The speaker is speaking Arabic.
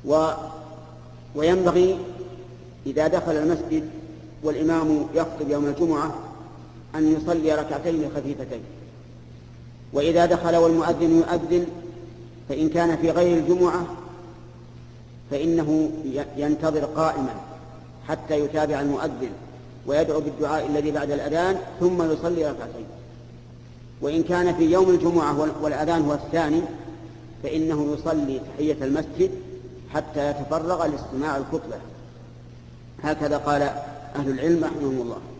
وينبغي إذا دخل المسجد والإمام يخطب يوم الجمعة أن يصلي ركعتين خفيفتين، وإذا دخل والمؤذن يؤذن فإن كان في غير الجمعة فإنه ينتظر قائما حتى يتابع المؤذن ويدعو بالدعاء الذي بعد الأذان ثم يصلي ركعتين. وإن كان في يوم الجمعة والأذان هو الثاني فإنه يصلي تحية المسجد حتى يتفرغ لاستماع الخطبة. هكذا قال أهل العلم رحمهم الله.